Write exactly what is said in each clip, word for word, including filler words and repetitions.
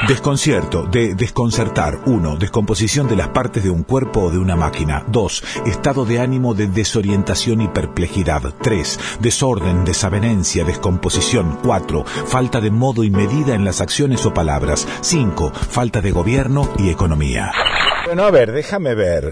Desconcierto, de desconcertar. uno. Descomposición de las partes de un cuerpo o de una máquina. dos. Estado de ánimo de desorientación y perplejidad. tres. Desorden, desavenencia, descomposición. cuatro. Falta de modo y medida en las acciones o palabras. cinco. Falta de gobierno y economía. Bueno, a ver, déjame ver.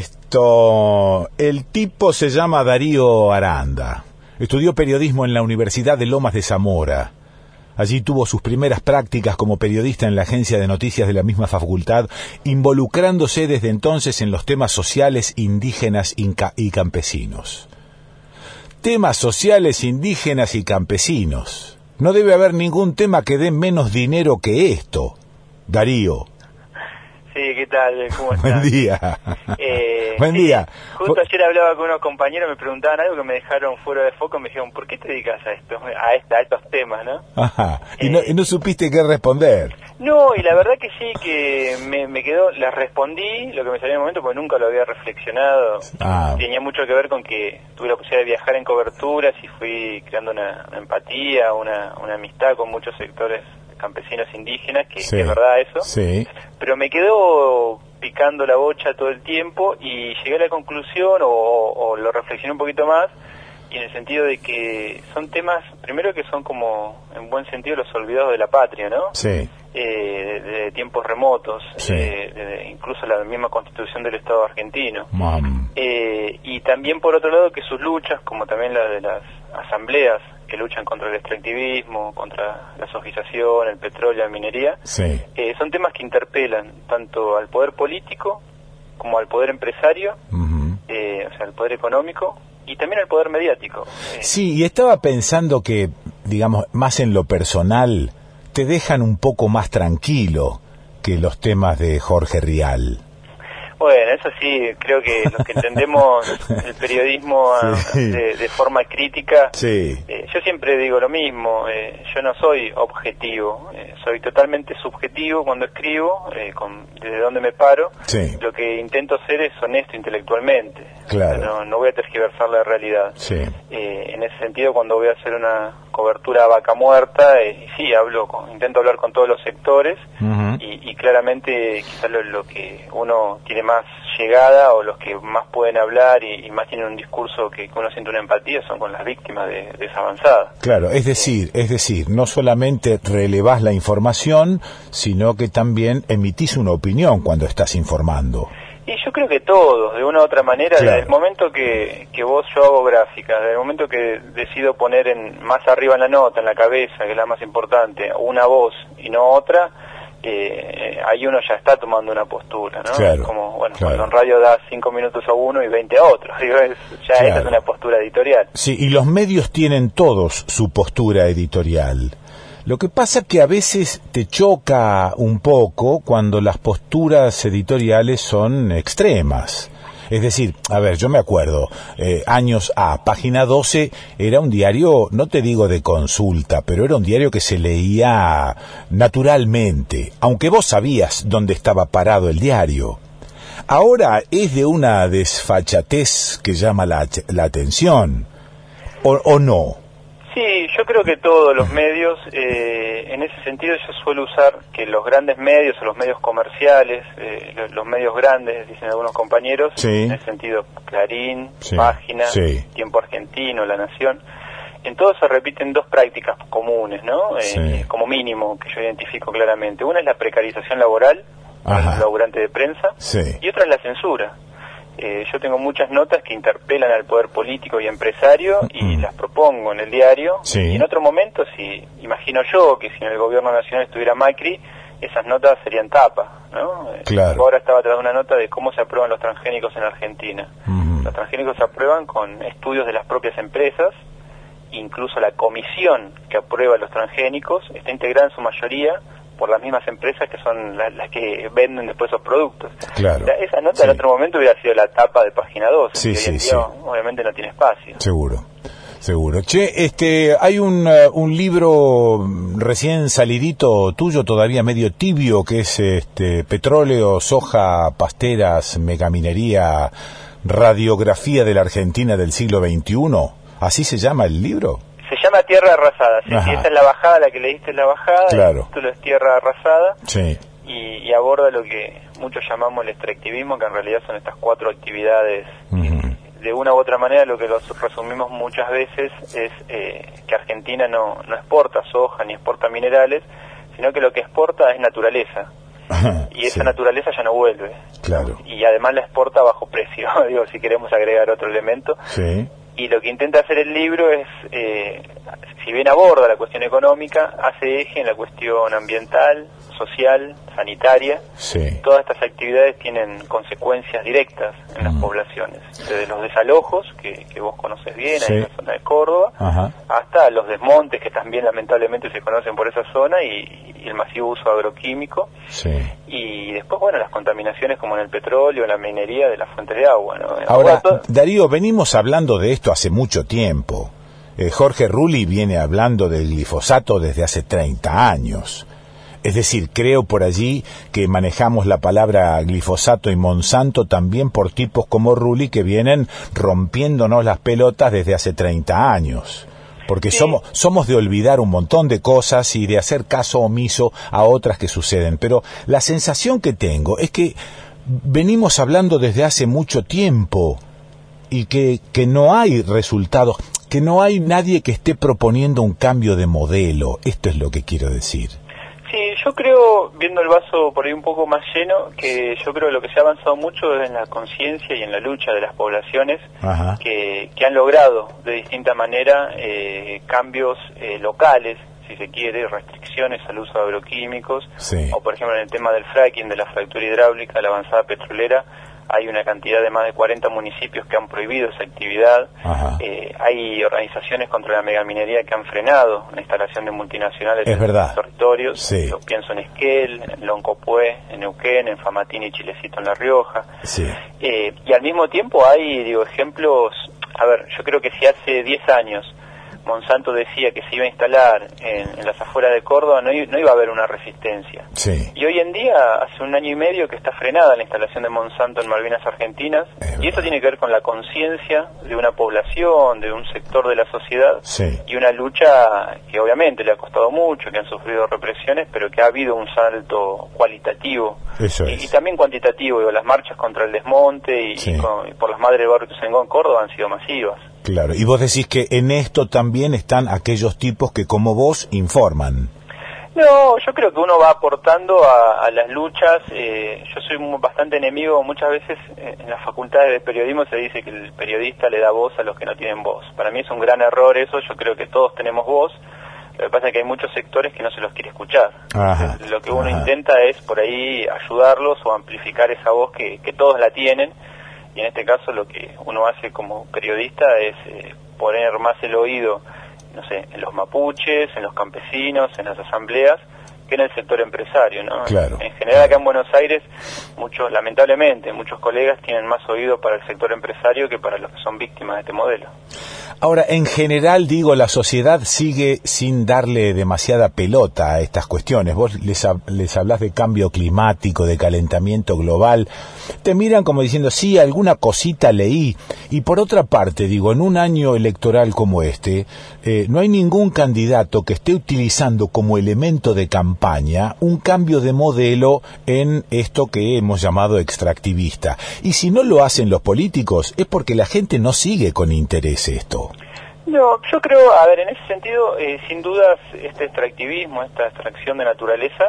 Esto... El tipo se llama Darío Aranda. Estudió periodismo en la Universidad de Lomas de Zamora. Allí tuvo sus primeras prácticas como periodista en la agencia de noticias de la misma facultad, involucrándose desde entonces en los temas sociales, indígenas y campesinos. Temas sociales, indígenas y campesinos. No debe haber ningún tema que dé menos dinero que esto. Darío. Sí, ¿qué tal? ¿Cómo estás? Buen día. Eh, Buen sí, día. Justo ayer hablaba con unos compañeros, me preguntaban algo que me dejaron fuera de foco, me dijeron, ¿por qué te dedicas a esto, a, esta, a estos temas, no? Ajá. Y, eh, no, y no supiste qué responder. No, y la verdad que sí, que me, me quedó, les respondí lo que me salió en el momento, porque nunca lo había reflexionado. Ah. Tenía mucho que ver con que tuve la posibilidad de viajar en coberturas y fui creando una, una empatía, una, una amistad con muchos sectores campesinos indígenas, que, Sí. que es verdad eso. Sí. Pero me quedó picando la bocha todo el tiempo y llegué a la conclusión, o, o lo reflexioné un poquito más, y en el sentido de que son temas, primero que son como, en buen sentido, los olvidados de la patria, ¿no? Sí. Eh, de, de tiempos remotos, Sí. de, de, incluso la misma constitución del Estado argentino. Mam. Eh, y también, por otro lado, que sus luchas, como también la de las asambleas que luchan contra el extractivismo, contra la sojización, el petróleo, la minería, Sí. eh, son temas que interpelan tanto al poder político como al poder empresario, Uh-huh. eh, o sea, al poder económico, y también al poder mediático. Eh, Sí, y estaba pensando que, digamos, más en lo personal, te dejan un poco más tranquilo que los temas de Jorge Rial. Bueno, eso sí, creo que los que entendemos el periodismo a, Sí. de, de forma crítica, Sí. eh, yo siempre digo lo mismo, eh, yo no soy objetivo, eh, soy totalmente subjetivo cuando escribo, eh, con, desde donde me paro. Sí. Lo que intento ser es honesto intelectualmente. Claro. No, no voy a tergiversar la realidad. Sí. Eh, en ese sentido, cuando voy a hacer una cobertura a vaca muerta, eh, sí, hablo con, intento hablar con todos los sectores. Uh-huh. Y, y claramente quizás lo, lo que uno tiene más llegada o los que más pueden hablar y, y más tienen un discurso que, que uno siente una empatía son con las víctimas de, de esa avanzada. Claro, es decir, es decir, no solamente relevás la información, sino que también emitís una opinión cuando estás informando. Y yo creo que todos, de una u otra manera, Claro. desde el momento que, que vos, yo hago gráficas, desde el momento que decido poner en más arriba en la nota, en la cabeza, que es la más importante, una voz y no otra, eh, ahí uno ya está tomando una postura, ¿no? Claro, Como, bueno, claro. cuando en radio das cinco minutos a uno y veinte a otro, digo, es, ya Claro. esa es una postura editorial. Sí, y los medios tienen todos su postura editorial. Lo que pasa que a veces te choca un poco cuando las posturas editoriales son extremas. Es decir, a ver, yo me acuerdo, eh, años A, página doce, era un diario, no te digo de consulta, pero era un diario que se leía naturalmente, aunque vos sabías dónde estaba parado el diario. Ahora es de una desfachatez que llama la, la atención, ¿o, o no? Sí, yo creo que todos los medios, eh, en ese sentido yo suelo usar que los grandes medios o los medios comerciales, eh, los, los medios grandes, dicen algunos compañeros, Sí. en ese sentido Clarín, Sí. Página, Sí. Tiempo Argentino, La Nación, en todos se repiten dos prácticas comunes, ¿no? Eh, Sí. como mínimo, que yo identifico claramente. Una es la precarización laboral, Ajá. del laburante de prensa, Sí. y otra es la censura. Eh, yo tengo muchas notas que interpelan al poder político y empresario y Mm. las propongo en el diario. Sí. Y en otro momento, si imagino yo que si en el gobierno nacional estuviera Macri, esas notas serían tapa, ¿no? Eh, Claro. Ahora estaba atrás de una nota de cómo se aprueban los transgénicos en Argentina. Ujú. Los transgénicos se aprueban con estudios de las propias empresas, incluso la comisión que aprueba los transgénicos está integrada en su mayoría por las mismas empresas que son las, las que venden después esos productos. Claro. O sea, esa nota Sí. en otro momento hubiera sido la tapa de página dos, Sí, que sí, hoy en sí. día obviamente no tiene espacio. Seguro, seguro. Che, este, hay un, uh, un libro recién salidito tuyo, todavía medio tibio, que es este Petróleo, Soja, Pasteras, Megaminería, Radiografía de la Argentina del siglo veintiuno. ¿Así se llama el libro? Se llama llama Tierra Arrasada, ¿sí? Si esa es la bajada, la que le diste es la bajada, claro. el título es Tierra Arrasada, sí. y, y aborda lo que muchos llamamos el extractivismo, que en realidad son estas cuatro actividades. Uh-huh. De una u otra manera, lo que los resumimos muchas veces es eh, que Argentina no, no exporta soja ni exporta minerales, sino que lo que exporta es naturaleza. Ajá, y esa sí. naturaleza ya no vuelve. Claro. Y además la exporta a bajo precio, digo, si queremos agregar otro elemento. Sí. Y lo que intenta hacer el libro es, eh, si bien aborda la cuestión económica, hace eje en la cuestión ambiental, social, sanitaria. Sí. Todas estas actividades tienen consecuencias directas en las mm. poblaciones, desde los desalojos, que, que vos conoces bien, sí. ahí en la zona de Córdoba, Ajá. hasta los desmontes, que también lamentablemente se conocen por esa zona, y, y el masivo uso agroquímico. Sí. Y después, bueno, las contaminaciones como en el petróleo, en la minería de las fuentes de agua, ¿no? Ahora, todo... Darío, venimos hablando de esto hace mucho tiempo. Eh, Jorge Rulli viene hablando del glifosato desde hace treinta años. Es decir, creo por allí que manejamos la palabra glifosato y Monsanto también por tipos como Rulli que vienen rompiéndonos las pelotas desde hace treinta años. Porque sí. somos somos de olvidar un montón de cosas y de hacer caso omiso a otras que suceden. Pero la sensación que tengo es que venimos hablando desde hace mucho tiempo y que, que no hay resultados, que no hay nadie que esté proponiendo un cambio de modelo. Esto es lo que quiero decir. Sí, yo creo, viendo el vaso por ahí un poco más lleno, que yo creo que lo que se ha avanzado mucho es en la conciencia y en la lucha de las poblaciones que, que han logrado de distinta manera eh, cambios eh, locales, si se quiere, restricciones al uso de agroquímicos, sí. o por ejemplo en el tema del fracking, de la fractura hidráulica, la avanzada petrolera. Hay una cantidad de más de cuarenta municipios que han prohibido esa actividad. Eh, hay organizaciones contra la megaminería que han frenado la instalación de multinacionales es en verdad. los territorios. Sí. Yo pienso en Esquel, en Loncopué, en Neuquén, en Famatín y Chilecito en La Rioja. Sí. Eh, y al mismo tiempo hay, digo, ejemplos. A ver, yo creo que si hace diez años Monsanto decía que se iba a instalar en, en las afueras de Córdoba, no, no iba a haber una resistencia. Sí. Y hoy en día, hace un año y medio que está frenada la instalación de Monsanto en Malvinas Argentinas, es y eso tiene que ver con la conciencia de una población, de un sector de la sociedad, sí. y una lucha que obviamente le ha costado mucho, que han sufrido represiones, pero que ha habido un salto cualitativo eso y, es. y también cuantitativo. Digo, las marchas contra el desmonte y, sí. y, con, y por las madres de Barrio Ituzaingó en Córdoba han sido masivas. Claro, y vos decís que en esto también están aquellos tipos que como vos informan. No, yo creo que uno va aportando a, a las luchas. Eh, yo soy muy, bastante enemigo, muchas veces eh, en las facultades de periodismo se dice que el periodista le da voz a los que no tienen voz. Para mí es un gran error eso, yo creo que todos tenemos voz. Lo que pasa es que hay muchos sectores que no se los quiere escuchar. Ajá, Entonces, lo que uno ajá. intenta es por ahí ayudarlos o amplificar esa voz que, que todos la tienen. Y en este caso lo que uno hace como periodista es eh, poner más el oído, no sé, en los mapuches, en los campesinos, en las asambleas, que en el sector empresario, ¿no? Claro. En general acá en Buenos Aires, muchos, lamentablemente, muchos colegas tienen más oído para el sector empresario que para los que son víctimas de este modelo. Ahora, en general, digo, la sociedad sigue sin darle demasiada pelota a estas cuestiones. Vos les, les hablás de cambio climático, de calentamiento global. Te miran como diciendo, sí, alguna cosita leí. Y por otra parte, digo, en un año electoral como este, eh, no hay ningún candidato que esté utilizando como elemento de campaña un cambio de modelo en esto que hemos llamado extractivista. Y si no lo hacen los políticos, es porque la gente no sigue con interés esto. No, yo creo, a ver, en ese sentido, eh, sin dudas, este extractivismo, esta extracción de naturaleza,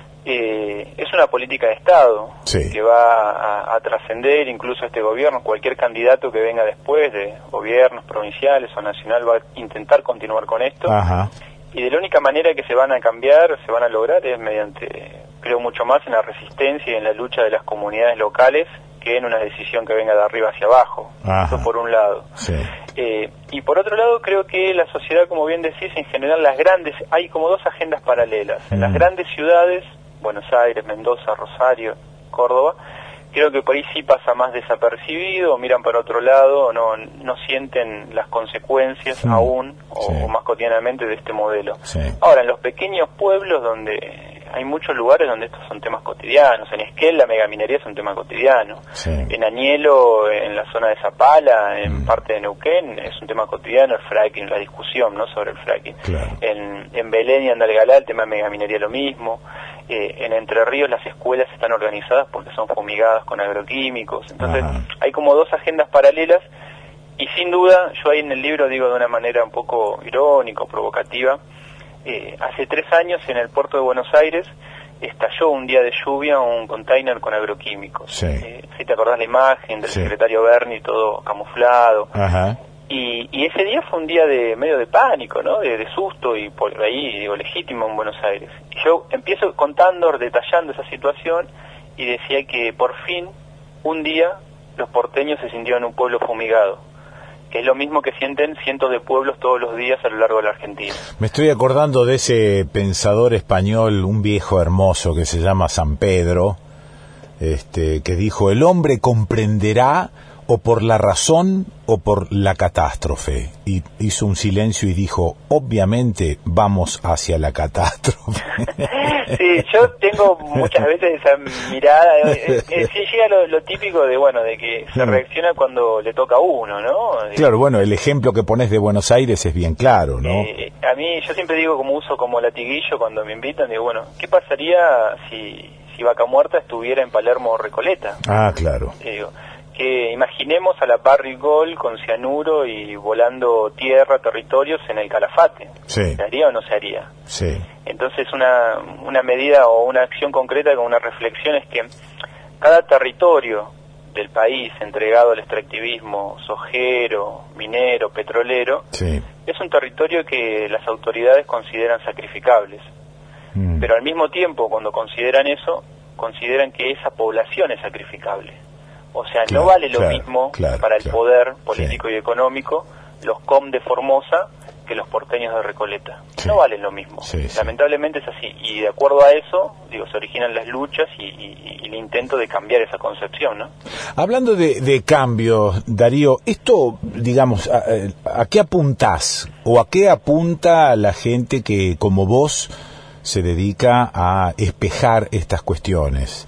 eh, es una política de Estado sí. que va a, a trascender incluso este gobierno. Cualquier candidato que venga después de gobiernos provinciales o nacional va a intentar continuar con esto. Ajá. Y de la única manera que se van a cambiar, se van a lograr, es mediante, creo mucho más en la resistencia y en la lucha de las comunidades locales que en una decisión que venga de arriba hacia abajo. Ajá. Eso por un lado. Sí. Eh, y por otro lado, creo que la sociedad, como bien decís, en general las grandes, hay como dos agendas paralelas. En mm. las grandes ciudades, Buenos Aires, Mendoza, Rosario, Córdoba, creo que por ahí sí pasa más desapercibido, miran para otro lado, no no sienten las consecuencias mm. aún, o, sí. o más cotidianamente, de este modelo. Sí. Ahora, en los pequeños pueblos donde hay muchos lugares donde estos son temas cotidianos. En Esquel la megaminería es un tema cotidiano. Sí. En Añelo, en la zona de Zapala, en mm. parte de Neuquén, es un tema cotidiano el fracking, la discusión, ¿no?, sobre el fracking. Claro. En, en Belén y Andalgalá el tema de megaminería lo mismo. Eh, en Entre Ríos las escuelas están organizadas porque son fumigadas con agroquímicos. Entonces Ajá. hay como dos agendas paralelas. Y sin duda, yo ahí en el libro digo de una manera un poco irónica, provocativa, eh, hace tres años en el puerto de Buenos Aires estalló un día de lluvia un container con agroquímicos. Sí. Eh, si te acordás la imagen del sí. secretario Berni, todo camuflado. Ajá. Y, y ese día fue un día de medio de pánico, ¿no? De, de susto y por ahí, digo, legítimo en Buenos Aires. Y yo empiezo contando, detallando esa situación y decía que por fin, un día, los porteños se sintieron un pueblo fumigado, que es lo mismo que sienten cientos de pueblos todos los días a lo largo de la Argentina. Me estoy acordando de ese pensador español, un viejo hermoso que se llama San Pedro, este, que dijo: el hombre comprenderá o por la razón o por la catástrofe. Y hizo un silencio y dijo: obviamente vamos hacia la catástrofe. Sí, yo tengo muchas veces esa mirada, eh, eh, sí llega lo, lo típico de, bueno, de que se reacciona cuando le toca a uno, ¿no? De, claro, bueno, el ejemplo que pones de Buenos Aires es bien claro, ¿no? Eh, a mí, yo siempre digo, como uso como latiguillo cuando me invitan, digo, bueno, ¿qué pasaría si, si Vaca Muerta estuviera en Palermo o Recoleta? Ah, claro. Eh, digo, que imaginemos a la Barrigol con cianuro y volando tierra, territorios en el Calafate. Sí. ¿Se haría o no se haría? Sí. Entonces una, una medida o una acción concreta con una reflexión es que cada territorio del país entregado al extractivismo sojero, minero, petrolero, sí. es un territorio que las autoridades consideran sacrificables. Mm. Pero al mismo tiempo, cuando consideran eso, consideran que esa población es sacrificable. O sea, claro, no vale lo claro, mismo claro, para el claro. poder político sí. y económico los C O M de Formosa que los porteños de Recoleta. Sí. No valen lo mismo. Sí, sí. Lamentablemente es así. Y de acuerdo a eso, digo, se originan las luchas y, y, y el intento de cambiar esa concepción, ¿no? Hablando de, de cambio, Darío, esto, digamos, a, ¿a qué apuntás? ¿O a qué apunta la gente que, como vos, se dedica a espejar estas cuestiones?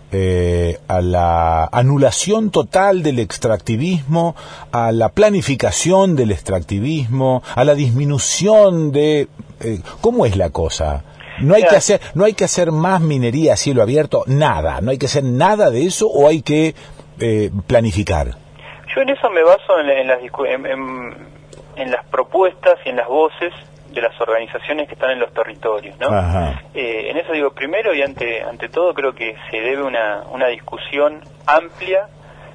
Eh, a la anulación total del extractivismo, a la planificación del extractivismo, a la disminución de eh, ¿cómo es la cosa? No hay que hacer, no hay que hacer más minería a cielo abierto, nada, no hay que hacer nada de eso, o hay que eh, planificar. Yo en eso me baso en, en las en, en, en las propuestas y en las voces de las organizaciones que están en los territorios, ¿no? Eh, en eso digo, primero y ante ante todo creo que se debe una una discusión amplia,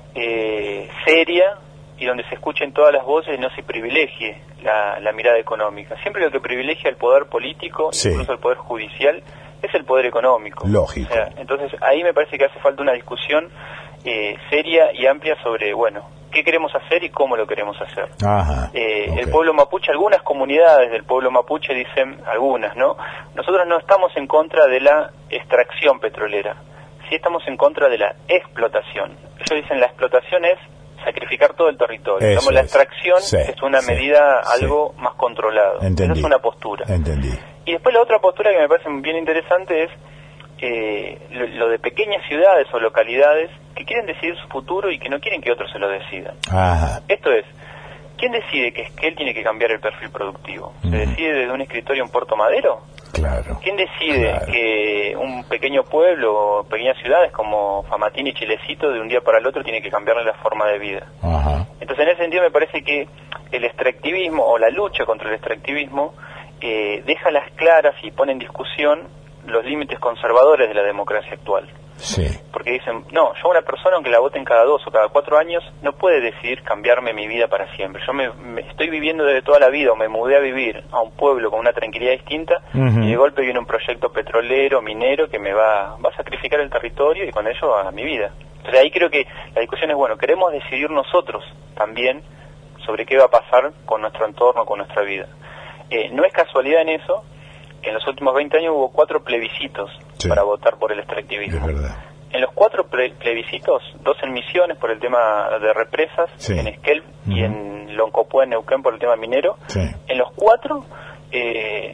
eh, seria, y donde se escuchen todas las voces y no se privilegie la, la mirada económica. Siempre lo que privilegia el poder político, sí. incluso el poder judicial, es el poder económico. Lógico. O sea, entonces ahí me parece que hace falta una discusión eh, seria y amplia sobre, bueno, qué queremos hacer y cómo lo queremos hacer. Ajá, eh, okay. El pueblo mapuche, algunas comunidades del pueblo mapuche dicen, algunas, ¿no? Nosotros no estamos en contra de la extracción petrolera, sí estamos en contra de la explotación. Ellos dicen la explotación es sacrificar todo el territorio. Digamos, la extracción sí, es una sí, medida sí. algo más controlado. Entendí. Esa es una postura. Entendí. Y después la otra postura que me parece bien interesante es eh, lo, lo de pequeñas ciudades o localidades que quieren decidir su futuro y que no quieren que otros se lo decidan. Ajá. Esto es, ¿quién decide que Esquel tiene que cambiar el perfil productivo? ¿Se uh-huh. decide desde un escritorio en Puerto Madero? Claro. ¿Quién decide claro. que un pequeño pueblo o pequeñas ciudades como Famatín y Chilecito de un día para el otro tiene que cambiarle la forma de vida? Ajá. Entonces, en ese sentido me parece que el extractivismo o la lucha contra el extractivismo eh, deja las claras y pone en discusión los límites conservadores de la democracia actual. Sí. Porque dicen, no, yo una persona, aunque la voten cada dos o cada cuatro años, no puede decidir cambiarme mi vida para siempre. Yo me, me estoy viviendo desde toda la vida, o me mudé a vivir a un pueblo con una tranquilidad distinta, uh-huh. y de golpe viene un proyecto petrolero, minero, que me va, va a sacrificar el territorio y con ello a mi vida. Entonces ahí creo que la discusión es, bueno, queremos decidir nosotros también sobre qué va a pasar con nuestro entorno, con nuestra vida. Eh, no es casualidad en eso que en los últimos veinte años hubo cuatro plebiscitos sí. para votar por el extractivismo. Es verdad. En los cuatro ple- plebiscitos, dos en Misiones por el tema de represas, sí. en Esquel uh-huh. y en Loncopué, en Neuquén por el tema minero, sí. en los cuatro eh,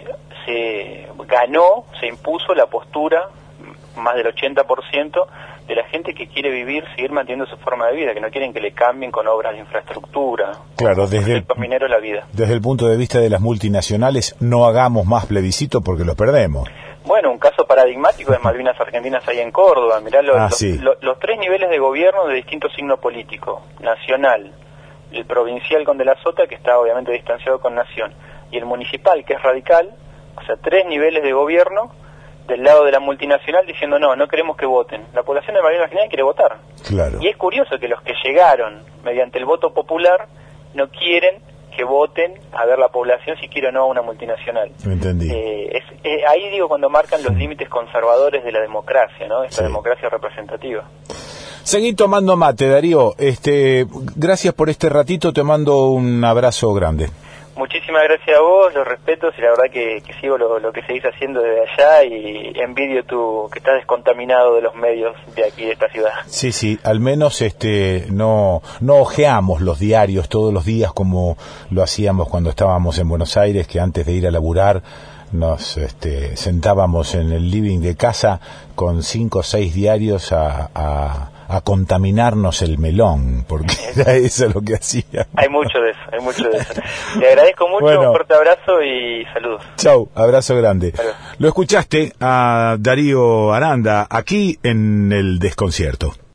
se ganó, se impuso la postura, más del ochenta por ciento, de la gente que quiere vivir, seguir manteniendo su forma de vida, que no quieren que le cambien con obras de infraestructura. Claro, desde el, minero la vida. Desde el punto de vista de las multinacionales, no hagamos más plebiscito porque los perdemos. Bueno, un caso paradigmático de Malvinas Argentinas ahí en Córdoba. Mirá los, ah, los, sí. los, los tres niveles de gobierno de distinto signo político: nacional, el provincial con De la Sota, que está obviamente distanciado con Nación, y el municipal, que es radical. O sea, tres niveles de gobierno del lado de la multinacional diciendo no, no queremos que voten. La población de Malvinas Argentinas quiere votar. Claro. Y es curioso que los que llegaron mediante el voto popular no quieren que voten a ver la población si quiere o no a una multinacional. Entendí. Eh, es, eh, ahí digo cuando marcan los límites conservadores de la democracia, ¿no? Esta sí. democracia representativa. Seguí tomando mate, Darío. Este, gracias por este ratito, te mando un abrazo grande. Muchísimas gracias a vos, los respetos, y la verdad que, que sigo lo, lo que seguís haciendo desde allá, y envidio tu que estás descontaminado de los medios de aquí, de esta ciudad. Sí, sí, al menos este no no ojeamos los diarios todos los días como lo hacíamos cuando estábamos en Buenos Aires, que antes de ir a laburar nos este, sentábamos en el living de casa con cinco o seis diarios a... a a contaminarnos el melón, porque era eso lo que hacía. Hay mucho de eso, hay mucho de eso. Te agradezco mucho, bueno, un fuerte abrazo y saludos. Chau, abrazo grande. Saludos. Lo escuchaste a Darío Aranda aquí en El Desconcierto.